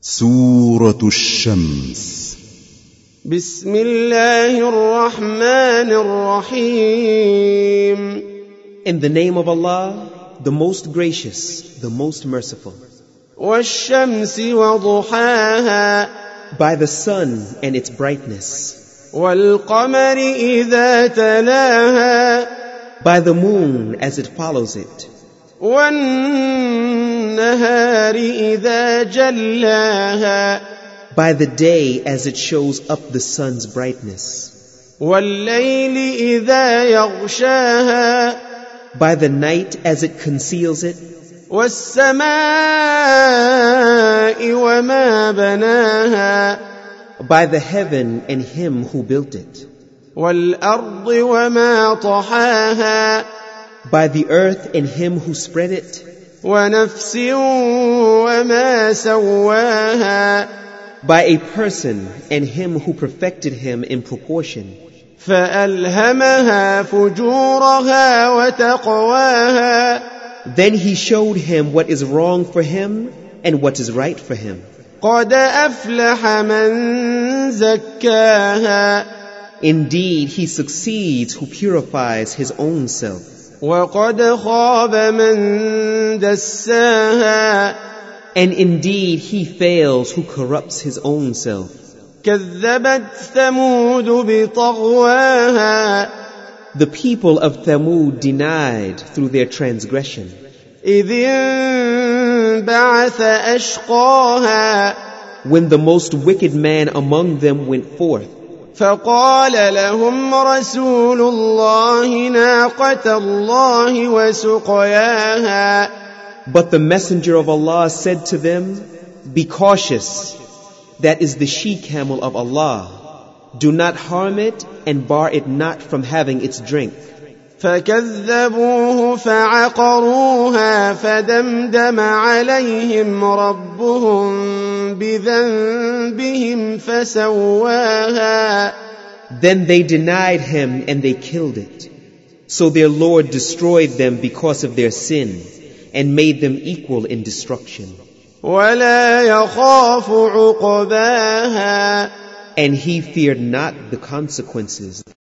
سورة الشمس. بسم الله الرحمن الرحيم. In the name of Allah, the most gracious, the most merciful. والشمس وضحاها. By the sun and its brightness. والقمر إذا تلاها. By the moon as it follows it. والنهار إذا جلاها. By the day as it shows up the sun's brightness. والليل إذا يغشاها. By the night as it conceals it. والسماء وما بناها. By the heaven and him who built it. والأرض وما طحاها. By the earth and him who spread it. ونفس وما سواها. By a person and him who perfected him in proportion. فألهمها فجورها وتقواها. Then he showed him what is wrong for him and what is right for him. قد أفلح من زكاها. Indeed, he succeeds who purifies his own self. وقد خاب من دساها. And indeed, he fails who corrupts his own self. كذبت ثمود بطغواها. The people of Thamud denied through their transgression. إذ انبعث أشقاها. When the most wicked man among them went forth. فقال لهم رسول الله ناقة الله وسقياها. But the messenger of Allah said to them, "Be cautious. That is the she-camel of Allah. Do not harm it and bar it not from having its drink." فكذبوه فعقروها فدمدم عليهم ربهم بذنبهم فسواها. Then they denied him and they killed it. So their Lord destroyed them because of their sin and made them equal in destruction. ولا يخاف عقباها. And he feared not the consequences.